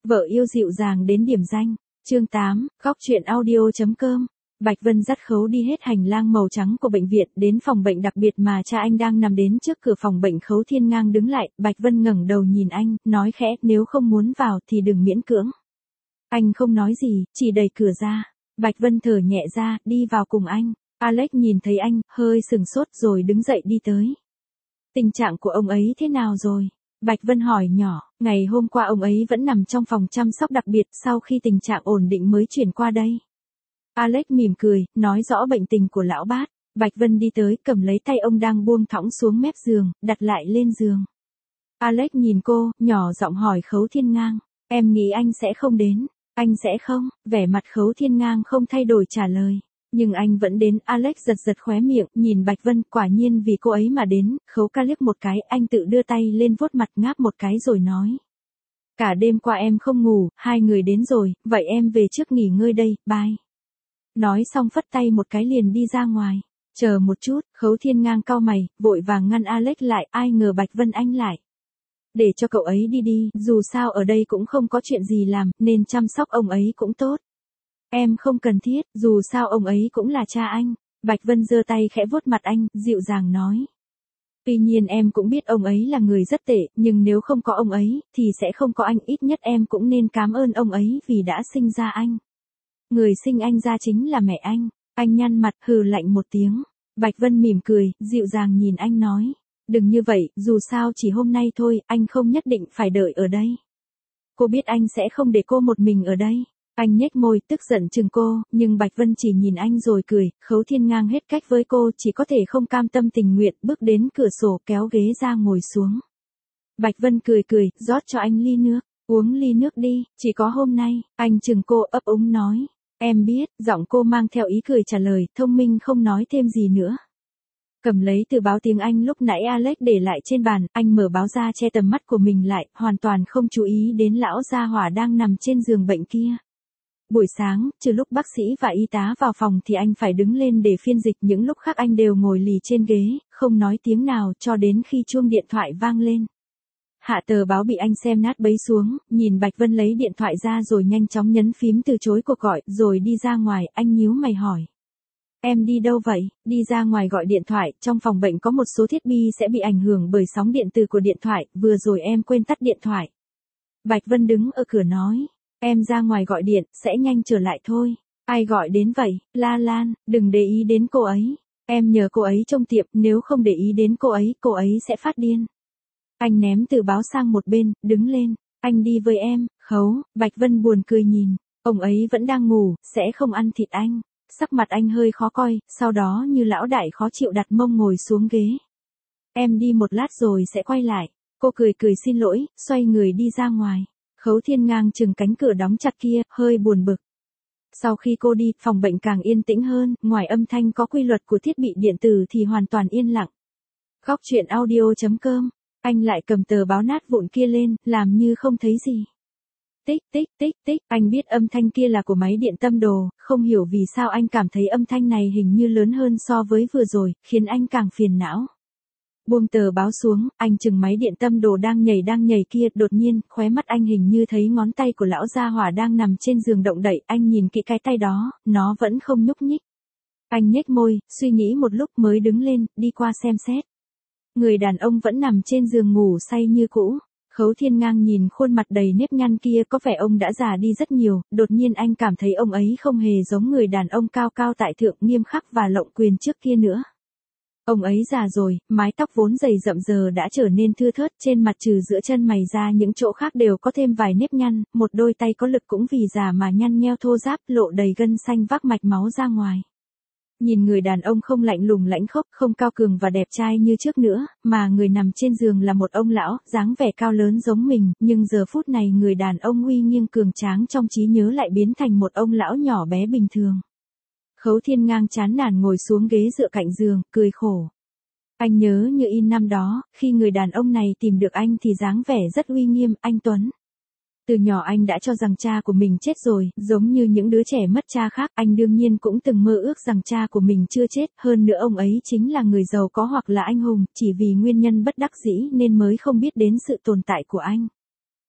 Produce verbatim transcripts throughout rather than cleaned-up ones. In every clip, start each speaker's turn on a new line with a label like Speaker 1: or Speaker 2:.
Speaker 1: Vợ yêu dịu dàng đến điểm danh. Chương tám, góc truyện audio chấm com. Bạch Vân dắt Khấu đi hết hành lang màu trắng của bệnh viện, đến phòng bệnh đặc biệt mà cha anh đang nằm đến trước cửa phòng bệnh. Khấu Thiên Ngang đứng lại, Bạch Vân ngẩng đầu nhìn anh, nói khẽ, nếu không muốn vào thì đừng miễn cưỡng. Anh không nói gì, chỉ đẩy cửa ra. Bạch Vân thở nhẹ ra, đi vào cùng anh. Alex nhìn thấy anh, hơi sừng sốt rồi đứng dậy đi tới. Tình trạng của ông ấy thế nào rồi? Bạch Vân hỏi nhỏ, ngày hôm qua ông ấy vẫn nằm trong phòng chăm sóc đặc biệt, sau khi tình trạng ổn định mới chuyển qua đây. Alex mỉm cười, nói rõ bệnh tình của lão bát. Bạch Vân đi tới, cầm lấy tay ông đang buông thõng xuống mép giường, đặt lại lên giường. Alex nhìn cô, nhỏ giọng hỏi Khấu Thiên Ngang, em nghĩ anh sẽ không đến. Anh sẽ không, vẻ mặt Khấu Thiên Ngang không thay đổi trả lời. Nhưng anh vẫn đến. Alex giật giật khóe miệng, nhìn Bạch Vân, quả nhiên vì cô ấy mà đến. Khấu ca liếc một cái, anh tự đưa tay lên vuốt mặt, ngáp một cái rồi nói. Cả đêm qua em không ngủ, hai người đến rồi, vậy em về trước nghỉ ngơi đây, bye. Nói xong phất tay một cái liền đi ra ngoài. Chờ một chút, Khấu Thiên Ngang cau mày, vội vàng ngăn Alex lại, ai ngờ Bạch Vân anh lại. Để cho cậu ấy đi đi, dù sao ở đây cũng không có chuyện gì làm, nên chăm sóc ông ấy cũng tốt. Em không cần thiết, dù sao ông ấy cũng là cha anh. Bạch Vân giơ tay khẽ vuốt mặt anh, dịu dàng nói. Tuy nhiên em cũng biết ông ấy là người rất tệ, nhưng nếu không có ông ấy, thì sẽ không có anh, ít nhất em cũng nên cảm ơn ông ấy vì đã sinh ra anh. Người sinh anh ra chính là mẹ anh. Anh nhăn mặt, hừ lạnh một tiếng. Bạch Vân mỉm cười, dịu dàng nhìn anh nói. Đừng như vậy, dù sao chỉ hôm nay thôi, anh không nhất định phải đợi ở đây. Cô biết anh sẽ không để cô một mình ở đây. Anh nhếch môi, tức giận chừng cô, nhưng Bạch Vân chỉ nhìn anh rồi cười. Khấu Thiên Ngang hết cách với cô, chỉ có thể không cam tâm tình nguyện, bước đến cửa sổ kéo ghế ra ngồi xuống. Bạch Vân cười cười, rót cho anh ly nước. Uống ly nước đi, chỉ có hôm nay. Anh chừng cô, ấp úng nói. Em biết, giọng cô mang theo ý cười trả lời, thông minh không nói thêm gì nữa. Cầm lấy tờ báo tiếng Anh lúc nãy Alex để lại trên bàn, anh mở báo ra che tầm mắt của mình lại, hoàn toàn không chú ý đến lão gia hỏa đang nằm trên giường bệnh kia. Buổi sáng, trừ lúc bác sĩ và y tá vào phòng thì anh phải đứng lên để phiên dịch, những lúc khác anh đều ngồi lì trên ghế, không nói tiếng nào cho đến khi chuông điện thoại vang lên. Hạ tờ báo bị anh xem nát bấy xuống, nhìn Bạch Vân lấy điện thoại ra rồi nhanh chóng nhấn phím từ chối cuộc gọi, rồi đi ra ngoài. Anh nhíu mày hỏi. Em đi đâu vậy? Đi ra ngoài gọi điện thoại, trong phòng bệnh có một số thiết bị sẽ bị ảnh hưởng bởi sóng điện từ của điện thoại, vừa rồi em quên tắt điện thoại. Bạch Vân đứng ở cửa nói. Em ra ngoài gọi điện, sẽ nhanh trở lại thôi. Ai gọi đến vậy? La Lan, đừng để ý đến cô ấy. Em nhờ cô ấy trông tiệm, nếu không để ý đến cô ấy, cô ấy sẽ phát điên. Anh ném tờ báo sang một bên, đứng lên. Anh đi với em. Khấu. Bạch Vân buồn cười nhìn. Ông ấy vẫn đang ngủ, sẽ không ăn thịt anh. Sắc mặt anh hơi khó coi, sau đó như lão đại khó chịu đặt mông ngồi xuống ghế. Em đi một lát rồi sẽ quay lại. Cô cười cười xin lỗi, xoay người đi ra ngoài. Khấu Thiên Ngang chừng cánh cửa đóng chặt kia, hơi buồn bực. Sau khi cô đi, phòng bệnh càng yên tĩnh hơn, ngoài âm thanh có quy luật của thiết bị điện tử thì hoàn toàn yên lặng. Góc truyện audio chấm com. Anh lại cầm tờ báo nát vụn kia lên, làm như không thấy gì. Tích tích tích tích, anh biết âm thanh kia là của máy điện tâm đồ, không hiểu vì sao anh cảm thấy âm thanh này hình như lớn hơn so với vừa rồi, khiến anh càng phiền não. Buông tờ báo xuống, anh chừng máy điện tâm đồ đang nhảy đang nhảy kia, đột nhiên, khóe mắt anh hình như thấy ngón tay của lão gia hỏa đang nằm trên giường động đậy, anh nhìn kỹ cái tay đó, nó vẫn không nhúc nhích. Anh nhếch môi, suy nghĩ một lúc mới đứng lên, đi qua xem xét. Người đàn ông vẫn nằm trên giường ngủ say như cũ. Khấu Thiên Ngang nhìn khuôn mặt đầy nếp nhăn kia, có vẻ ông đã già đi rất nhiều, đột nhiên anh cảm thấy ông ấy không hề giống người đàn ông cao cao tại thượng, nghiêm khắc và lộng quyền trước kia nữa. Ông ấy già rồi, mái tóc vốn dày rậm giờ đã trở nên thưa thớt, trên mặt trừ giữa chân mày ra những chỗ khác đều có thêm vài nếp nhăn, một đôi tay có lực cũng vì già mà nhăn nheo thô ráp, lộ đầy gân xanh vác mạch máu ra ngoài. Nhìn người đàn ông không lạnh lùng lãnh khốc, không cao cường và đẹp trai như trước nữa, mà người nằm trên giường là một ông lão, dáng vẻ cao lớn giống mình, nhưng giờ phút này người đàn ông uy nghiêm cường tráng trong trí nhớ lại biến thành một ông lão nhỏ bé bình thường. Khấu Thiên Ngang chán nản ngồi xuống ghế dựa cạnh giường, cười khổ. Anh nhớ như in năm đó, khi người đàn ông này tìm được anh thì dáng vẻ rất uy nghiêm, anh Tuấn. Từ nhỏ anh đã cho rằng cha của mình chết rồi, giống như những đứa trẻ mất cha khác, anh đương nhiên cũng từng mơ ước rằng cha của mình chưa chết, hơn nữa ông ấy chính là người giàu có hoặc là anh hùng, chỉ vì nguyên nhân bất đắc dĩ nên mới không biết đến sự tồn tại của anh.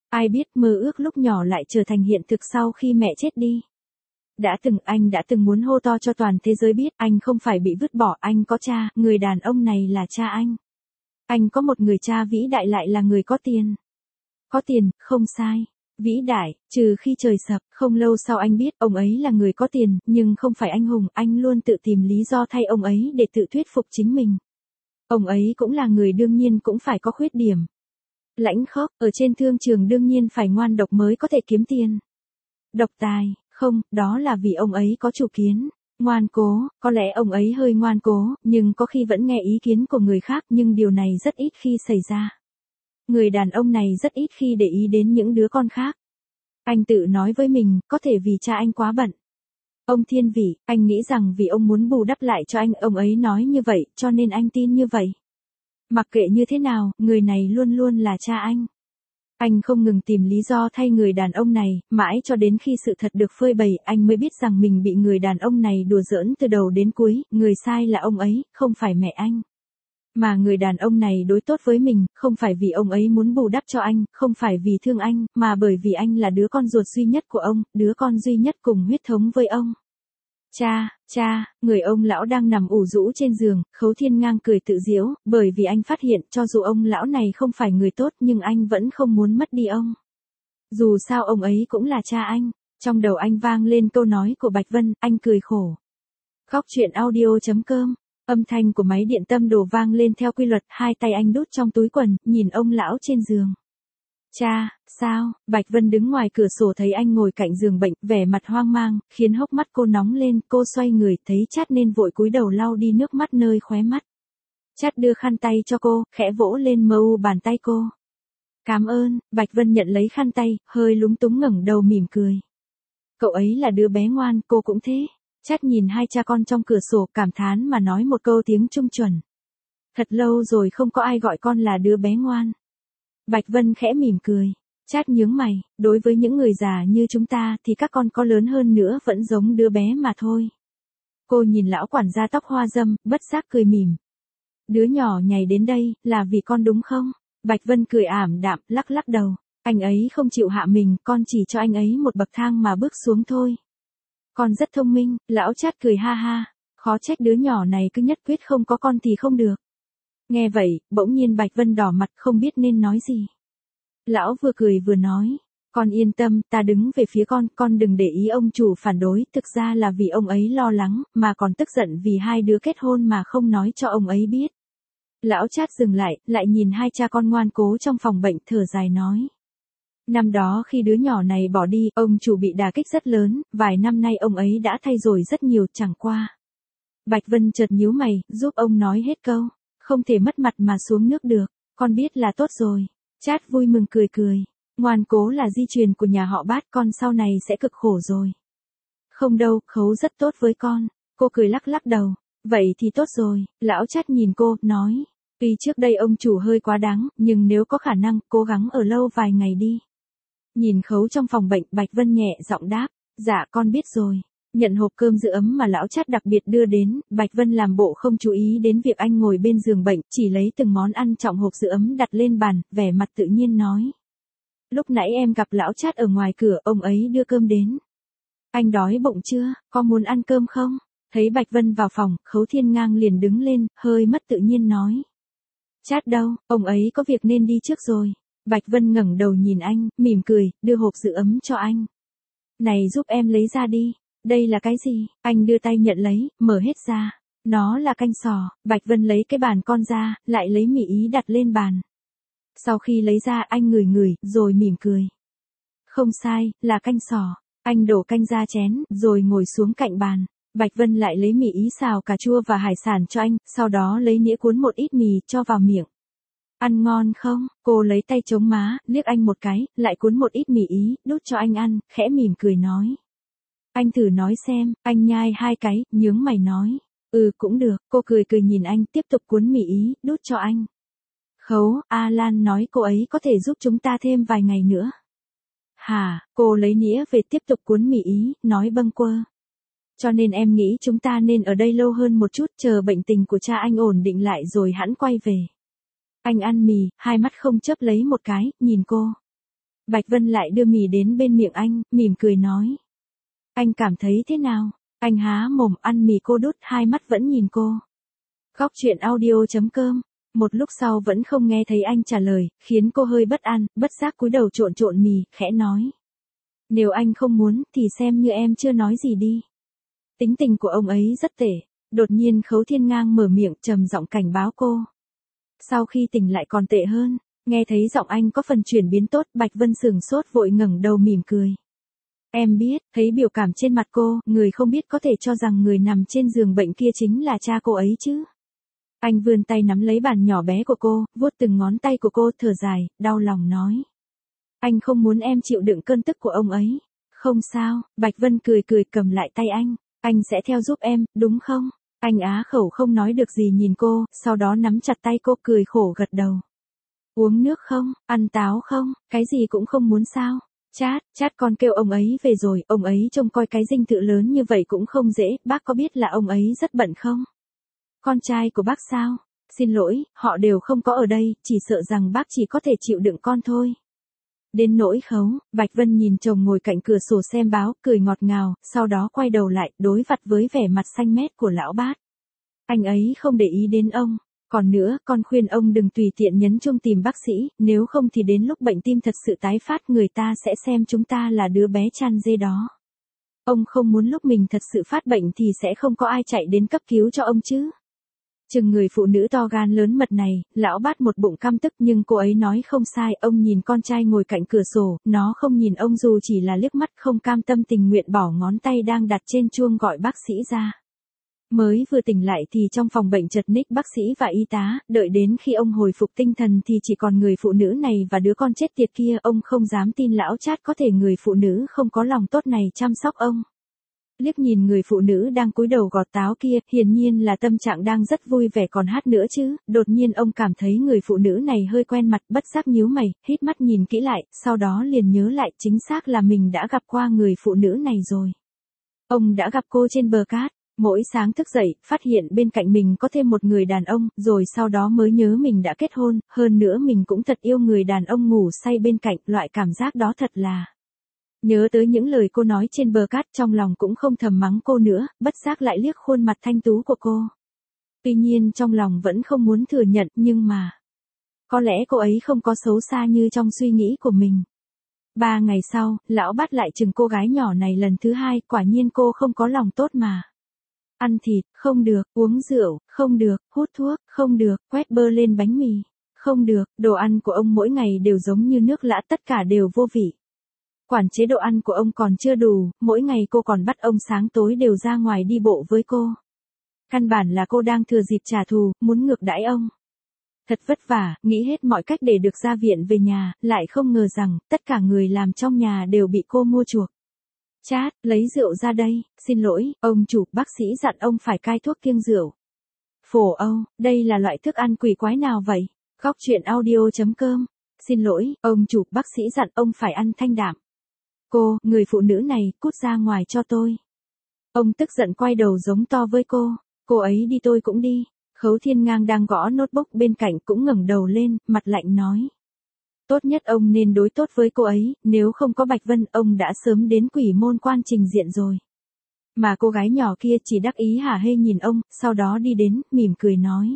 Speaker 1: Ai biết mơ ước lúc nhỏ lại trở thành hiện thực sau khi mẹ chết đi. Đã từng anh đã từng muốn hô to cho toàn thế giới biết anh không phải bị vứt bỏ, anh có cha, người đàn ông này là cha anh. Anh có một người cha vĩ đại lại là người có tiền. Có tiền, không sai. Vĩ đại, trừ khi trời sập, không lâu sau anh biết ông ấy là người có tiền, nhưng không phải anh hùng, anh luôn tự tìm lý do thay ông ấy để tự thuyết phục chính mình. Ông ấy cũng là người đương nhiên cũng phải có khuyết điểm. Lãnh khốc, ở trên thương trường đương nhiên phải ngoan độc mới có thể kiếm tiền. Độc tài, không, đó là vì ông ấy có chủ kiến. Ngoan cố, có lẽ ông ấy hơi ngoan cố, nhưng có khi vẫn nghe ý kiến của người khác, nhưng điều này rất ít khi xảy ra. Người đàn ông này rất ít khi để ý đến những đứa con khác. Anh tự nói với mình, có thể vì cha anh quá bận. Ông thiên vị, anh nghĩ rằng vì ông muốn bù đắp lại cho anh, ông ấy nói như vậy, cho nên anh tin như vậy. Mặc kệ như thế nào, người này luôn luôn là cha anh. Anh không ngừng tìm lý do thay người đàn ông này, mãi cho đến khi sự thật được phơi bày, anh mới biết rằng mình bị người đàn ông này đùa giỡn từ đầu đến cuối, người sai là ông ấy, không phải mẹ anh. Mà người đàn ông này đối tốt với mình, không phải vì ông ấy muốn bù đắp cho anh, không phải vì thương anh, mà bởi vì anh là đứa con ruột duy nhất của ông, đứa con duy nhất cùng huyết thống với ông. Cha, cha, người ông lão đang nằm ủ rũ trên giường, Khấu Thiên Ngang cười tự giễu, bởi vì anh phát hiện cho dù ông lão này không phải người tốt nhưng anh vẫn không muốn mất đi ông. Dù sao ông ấy cũng là cha anh. Trong đầu anh vang lên câu nói của Bạch Vân, anh cười khổ. Khóc chuyện audio chấm com. Âm thanh của máy điện tâm đồ vang lên theo quy luật, hai tay anh đút trong túi quần, nhìn ông lão trên giường. Cha, sao? Bạch Vân đứng ngoài cửa sổ thấy anh ngồi cạnh giường bệnh, vẻ mặt hoang mang, khiến hốc mắt cô nóng lên, cô xoay người, thấy Chát nên vội cúi đầu lau đi nước mắt nơi khóe mắt. Chát đưa khăn tay cho cô, khẽ vỗ lên mờ u bàn tay cô. Cảm ơn, Bạch Vân nhận lấy khăn tay, hơi lúng túng ngẩng đầu mỉm cười. Cậu ấy là đứa bé ngoan, cô cũng thế. Chát nhìn hai cha con trong cửa sổ, cảm thán mà nói một câu tiếng Trung chuẩn. Thật lâu rồi không có ai gọi con là đứa bé ngoan. Bạch Vân khẽ mỉm cười. Chát nhướng mày, đối với những người già như chúng ta thì các con có lớn hơn nữa vẫn giống đứa bé mà thôi. Cô nhìn lão quản gia tóc hoa dâm, bất giác cười mỉm. Đứa nhỏ nhảy đến đây, là vì con đúng không? Bạch Vân cười ảm đạm, lắc lắc đầu. Anh ấy không chịu hạ mình, con chỉ cho anh ấy một bậc thang mà bước xuống thôi. Con rất thông minh, lão Chát cười ha ha. Khó trách đứa nhỏ này cứ nhất quyết không có con thì không được. Nghe vậy, bỗng nhiên Bạch Vân đỏ mặt không biết nên nói gì. Lão vừa cười vừa nói, con yên tâm, ta đứng về phía con, con đừng để ý ông chủ phản đối, thực ra là vì ông ấy lo lắng, mà còn tức giận vì hai đứa kết hôn mà không nói cho ông ấy biết. Lão Chát dừng lại, lại nhìn hai cha con ngoan cố trong phòng bệnh, thở dài nói. Năm đó khi đứa nhỏ này bỏ đi, ông chủ bị đả kích rất lớn, vài năm nay ông ấy đã thay đổi rất nhiều, chẳng qua. Bạch Vân chợt nhíu mày, giúp ông nói hết câu. Không thể mất mặt mà xuống nước được, con biết là tốt rồi. Chát vui mừng cười cười. Ngoan cố là di truyền của nhà họ Bát, con sau này sẽ cực khổ rồi. Không đâu, Khấu rất tốt với con. Cô cười lắc lắc đầu. Vậy thì tốt rồi. Lão Chát nhìn cô, nói. Tuy trước đây ông chủ hơi quá đáng, nhưng nếu có khả năng, cố gắng ở lâu vài ngày đi. Nhìn Khấu trong phòng bệnh, Bạch Vân nhẹ giọng đáp. Dạ con biết rồi. Nhận hộp cơm giữ ấm mà lão Chát đặc biệt đưa đến, Bạch Vân làm bộ không chú ý đến việc anh ngồi bên giường bệnh, chỉ lấy từng món ăn trọng hộp giữ ấm đặt lên bàn, vẻ mặt tự nhiên nói. Lúc nãy em gặp lão Chát ở ngoài cửa, ông ấy đưa cơm đến. Anh đói bụng chưa, có muốn ăn cơm không? Thấy Bạch Vân vào phòng, Khấu Thiên Ngang liền đứng lên, hơi mất tự nhiên nói. Chát đâu, ông ấy có việc nên đi trước rồi. Bạch Vân ngẩng đầu nhìn anh, mỉm cười, đưa hộp giữ ấm cho anh. Này giúp em lấy ra đi. Đây là cái gì? Anh đưa tay nhận lấy, mở hết ra. Nó là canh sò. Bạch Vân lấy cái bàn con ra, lại lấy mì ý đặt lên bàn. Sau khi lấy ra anh ngửi ngửi, rồi mỉm cười. Không sai, là canh sò. Anh đổ canh ra chén, rồi ngồi xuống cạnh bàn. Bạch Vân lại lấy mì ý xào cà chua và hải sản cho anh, sau đó lấy nĩa cuốn một ít mì cho vào miệng. Ăn ngon không? Cô lấy tay chống má, liếc anh một cái, lại cuốn một ít mì ý, đút cho anh ăn, khẽ mỉm cười nói. Anh thử nói xem, anh nhai hai cái, nhướng mày nói. Ừ cũng được, cô cười cười nhìn anh, tiếp tục cuốn mì ý, đút cho anh. Khấu, A Lan nói cô ấy có thể giúp chúng ta thêm vài ngày nữa. Hả, cô lấy nĩa về tiếp tục cuốn mì ý, nói bâng quơ. Cho nên em nghĩ chúng ta nên ở đây lâu hơn một chút, chờ bệnh tình của cha anh ổn định lại rồi hẵng quay về. Anh ăn mì, hai mắt không chớp lấy một cái, nhìn cô. Bạch Vân lại đưa mì đến bên miệng anh, mỉm cười nói. Anh cảm thấy thế nào? Anh há mồm ăn mì cô đút, hai mắt vẫn nhìn cô. Góc truyện audio.com. Một lúc sau vẫn không nghe thấy anh trả lời, khiến cô hơi bất an, bất giác cúi đầu trộn trộn mì, khẽ nói. Nếu anh không muốn, thì xem như em chưa nói gì đi. Tính tình của ông ấy rất tệ. Đột nhiên Khấu Thiên Ngang mở miệng trầm giọng cảnh báo cô. Sau khi tỉnh lại còn tệ hơn, nghe thấy giọng anh có phần chuyển biến tốt, Bạch Vân sửng sốt vội ngẩng đầu mỉm cười. Em biết, thấy biểu cảm trên mặt cô, người không biết có thể cho rằng người nằm trên giường bệnh kia chính là cha cô ấy chứ. Anh vươn tay nắm lấy bàn nhỏ bé của cô, vuốt từng ngón tay của cô, thở dài, đau lòng nói. Anh không muốn em chịu đựng cơn tức của ông ấy. Không sao, Bạch Vân cười cười cầm lại tay anh. Anh sẽ theo giúp em, đúng không? Anh á khẩu không nói được gì nhìn cô, sau đó nắm chặt tay cô cười khổ gật đầu. Uống nước không, ăn táo không, cái gì cũng không muốn sao? Chát, chát con kêu ông ấy về rồi, ông ấy trông coi cái dinh thự lớn như vậy cũng không dễ, bác có biết là ông ấy rất bận không? Con trai của bác sao? Xin lỗi, họ đều không có ở đây, chỉ sợ rằng bác chỉ có thể chịu đựng con thôi. Đến nỗi Khấu, Bạch Vân nhìn chồng ngồi cạnh cửa sổ xem báo, cười ngọt ngào, sau đó quay đầu lại, đối vặt với vẻ mặt xanh mét của lão bát. Anh ấy không để ý đến ông. Còn nữa, con khuyên ông đừng tùy tiện nhấn chuông tìm bác sĩ, nếu không thì đến lúc bệnh tim thật sự tái phát người ta sẽ xem chúng ta là đứa bé chăn dê đó. Ông không muốn lúc mình thật sự phát bệnh thì sẽ không có ai chạy đến cấp cứu cho ông chứ. Chừng người phụ nữ to gan lớn mật này, lão bát một bụng căm tức nhưng cô ấy nói không sai, ông nhìn con trai ngồi cạnh cửa sổ, nó không nhìn ông dù chỉ là liếc mắt, không cam tâm tình nguyện bỏ ngón tay đang đặt trên chuông gọi bác sĩ ra. Mới vừa tỉnh lại thì trong phòng bệnh chật ních bác sĩ và y tá, đợi đến khi ông hồi phục tinh thần thì chỉ còn người phụ nữ này và đứa con chết tiệt kia, ông không dám tin lão Chát có thể người phụ nữ không có lòng tốt này chăm sóc ông. Liếc nhìn người phụ nữ đang cúi đầu gọt táo kia, hiển nhiên là tâm trạng đang rất vui vẻ còn hát nữa chứ, đột nhiên ông cảm thấy người phụ nữ này hơi quen mặt, bất giác nhíu mày, hít mắt nhìn kỹ lại, sau đó liền nhớ lại chính xác là mình đã gặp qua người phụ nữ này rồi. Ông đã gặp cô trên bờ cát. Mỗi sáng thức dậy, phát hiện bên cạnh mình có thêm một người đàn ông, rồi sau đó mới nhớ mình đã kết hôn, hơn nữa mình cũng thật yêu người đàn ông ngủ say bên cạnh, loại cảm giác đó thật là. Nhớ tới những lời cô nói trên bờ cát, trong lòng cũng không thầm mắng cô nữa, bất giác lại liếc khuôn mặt thanh tú của cô. Tuy nhiên trong lòng vẫn không muốn thừa nhận, nhưng mà có lẽ cô ấy không có xấu xa như trong suy nghĩ của mình. Ba ngày sau, lão bắt lại chừng cô gái nhỏ này lần thứ hai, quả nhiên cô không có lòng tốt mà. Ăn thịt, không được, uống rượu, không được, hút thuốc, không được, quét bơ lên bánh mì, không được, đồ ăn của ông mỗi ngày đều giống như nước lã, tất cả đều vô vị. Quản chế độ ăn của ông còn chưa đủ, mỗi ngày cô còn bắt ông sáng tối đều ra ngoài đi bộ với cô. Căn bản là cô đang thừa dịp trả thù, muốn ngược đãi ông. Thật vất vả, nghĩ hết mọi cách để được ra viện về nhà, lại không ngờ rằng, tất cả người làm trong nhà đều bị cô mua chuộc. Chát, lấy rượu ra đây, xin lỗi, ông chủ, bác sĩ dặn ông phải cai thuốc kiêng rượu. Phổ Âu, đây là loại thức ăn quỷ quái nào vậy? Góc truyện audio.com. Xin lỗi, ông chủ, bác sĩ dặn ông phải ăn thanh đạm. Cô, người phụ nữ này, cút ra ngoài cho tôi. Ông tức giận quay đầu giống to với cô. Cô ấy đi tôi cũng đi. Khấu Thiên Ngang đang gõ notebook bên cạnh cũng ngẩng đầu lên, mặt lạnh nói. Tốt nhất ông nên đối tốt với cô ấy, nếu không có Bạch Vân, ông đã sớm đến Quỷ Môn Quan trình diện rồi. Mà cô gái nhỏ kia chỉ đắc ý hả hê nhìn ông, sau đó đi đến, mỉm cười nói.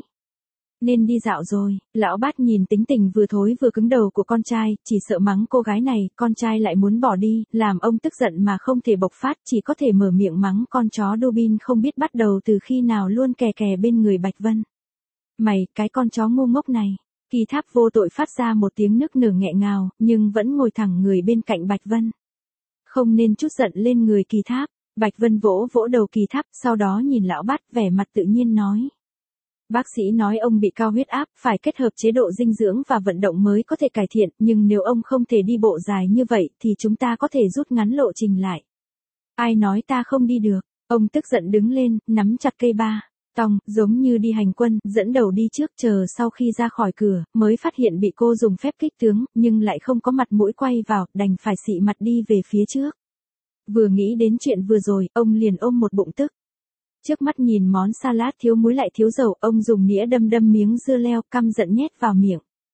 Speaker 1: Nên đi dạo rồi, lão bát nhìn tính tình vừa thối vừa cứng đầu của con trai, chỉ sợ mắng cô gái này, con trai lại muốn bỏ đi, làm ông tức giận mà không thể bộc phát, chỉ có thể mở miệng mắng con chó Dobin không biết bắt đầu từ khi nào luôn kè kè bên người Bạch Vân. Mày, cái con chó ngu ngốc này. Kỳ Tháp vô tội phát ra một tiếng nức nở nghẹn ngào, nhưng vẫn ngồi thẳng người bên cạnh Bạch Vân. Không nên chút giận lên người Kỳ Tháp. Bạch Vân vỗ vỗ đầu Kỳ Tháp, sau đó nhìn lão bát, vẻ mặt tự nhiên nói. Bác sĩ nói ông bị cao huyết áp, phải kết hợp chế độ dinh dưỡng và vận động mới có thể cải thiện, nhưng nếu ông không thể đi bộ dài như vậy thì chúng ta có thể rút ngắn lộ trình lại. Ai nói ta không đi được? Ông tức giận đứng lên, nắm chặt cây ba. Tòng, giống như đi hành quân, dẫn đầu đi trước, chờ sau khi ra khỏi cửa, mới phát hiện bị cô dùng phép kích tướng, nhưng lại không có mặt mũi quay vào, đành phải xị mặt đi về phía trước. Vừa nghĩ đến chuyện vừa rồi, ông liền ôm một bụng tức. Trước mắt nhìn món salad thiếu muối lại thiếu dầu, ông dùng nĩa đâm đâm miếng dưa leo, căm giận nhét vào miệng.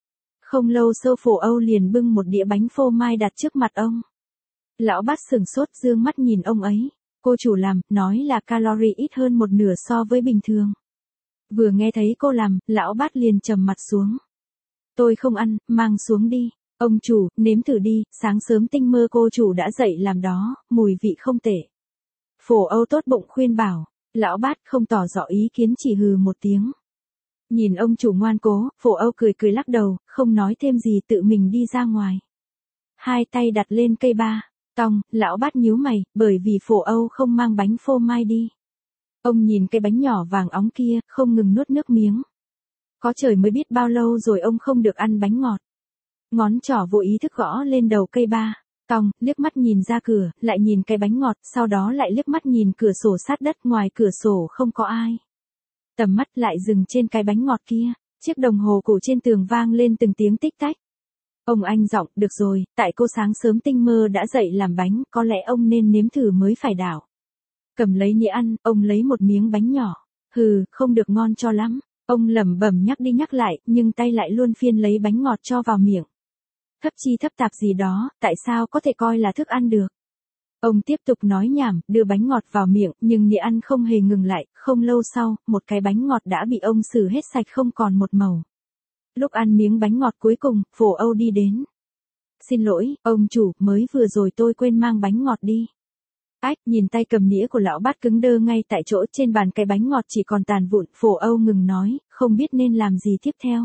Speaker 1: Không lâu sau Phổ Âu liền bưng một đĩa bánh phô mai đặt trước mặt ông. Lão Bát sửng sốt dương mắt nhìn ông ấy. Cô chủ làm, nói là calorie ít hơn một nửa so với bình thường. Vừa nghe thấy cô làm, lão Bát liền trầm mặt xuống. Tôi không ăn, mang xuống đi. Ông chủ, nếm thử đi, sáng sớm tinh mơ cô chủ đã dậy làm đó, mùi vị không tệ. Phổ Âu tốt bụng khuyên bảo, lão Bát không tỏ rõ ý kiến chỉ hừ một tiếng. Nhìn ông chủ ngoan cố, Phổ Âu cười cười lắc đầu, không nói thêm gì tự mình đi ra ngoài. Hai tay đặt lên cây ba, tòng, lão Bát nhíu mày, bởi vì Phổ Âu không mang bánh phô mai đi. Ông nhìn cái bánh nhỏ vàng óng kia, không ngừng nuốt nước miếng. Có trời mới biết bao lâu rồi ông không được ăn bánh ngọt. Ngón trỏ vô ý thức gõ lên đầu cây ba, tòng, liếc mắt nhìn ra cửa, lại nhìn cái bánh ngọt, sau đó lại liếc mắt nhìn cửa sổ sát đất, ngoài cửa sổ không có ai. Tầm mắt lại dừng trên cái bánh ngọt kia, chiếc đồng hồ cổ trên tường vang lên từng tiếng tích tách. Ông anh giọng, được rồi, tại cô sáng sớm tinh mơ đã dậy làm bánh, có lẽ ông nên nếm thử mới phải đảo. Cầm lấy nĩa ăn, ông lấy một miếng bánh nhỏ, hừ, không được ngon cho lắm. Ông lẩm bẩm nhắc đi nhắc lại, nhưng tay lại luôn phiên lấy bánh ngọt cho vào miệng. Thấp chi thấp tạp gì đó, tại sao có thể coi là thức ăn được? Ông tiếp tục nói nhảm, đưa bánh ngọt vào miệng, nhưng nĩa ăn không hề ngừng lại, không lâu sau, một cái bánh ngọt đã bị ông xử hết sạch không còn một màu. Lúc ăn miếng bánh ngọt cuối cùng, Phổ Âu đi đến. Xin lỗi, ông chủ, mới vừa rồi tôi quên mang bánh ngọt đi. Ách, nhìn tay cầm nĩa của lão Bát cứng đơ ngay tại chỗ, trên bàn cái bánh ngọt chỉ còn tàn vụn, Phổ Âu ngừng nói, không biết nên làm gì tiếp theo.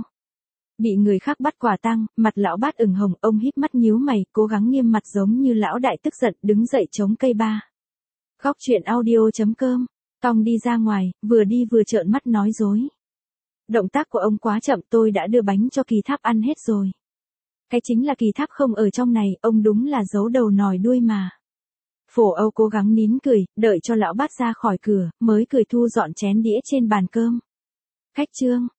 Speaker 1: Bị người khác bắt quả tang, mặt lão Bát ửng hồng, ông híp mắt nhíu mày, cố gắng nghiêm mặt giống như lão đại tức giận, đứng dậy chống cây ba. Góc truyện audio chấm com, Tòng đi ra ngoài, vừa đi vừa trợn mắt nói dối. Động tác của ông quá chậm, tôi đã đưa bánh cho Kỳ Tháp ăn hết rồi. Cái chính là Kỳ Tháp không ở trong này, ông đúng là giấu đầu nòi đuôi mà. Phổ Âu cố gắng nín cười, đợi cho lão Bát ra khỏi cửa, mới cười thu dọn chén đĩa trên bàn cơm. Khách trương,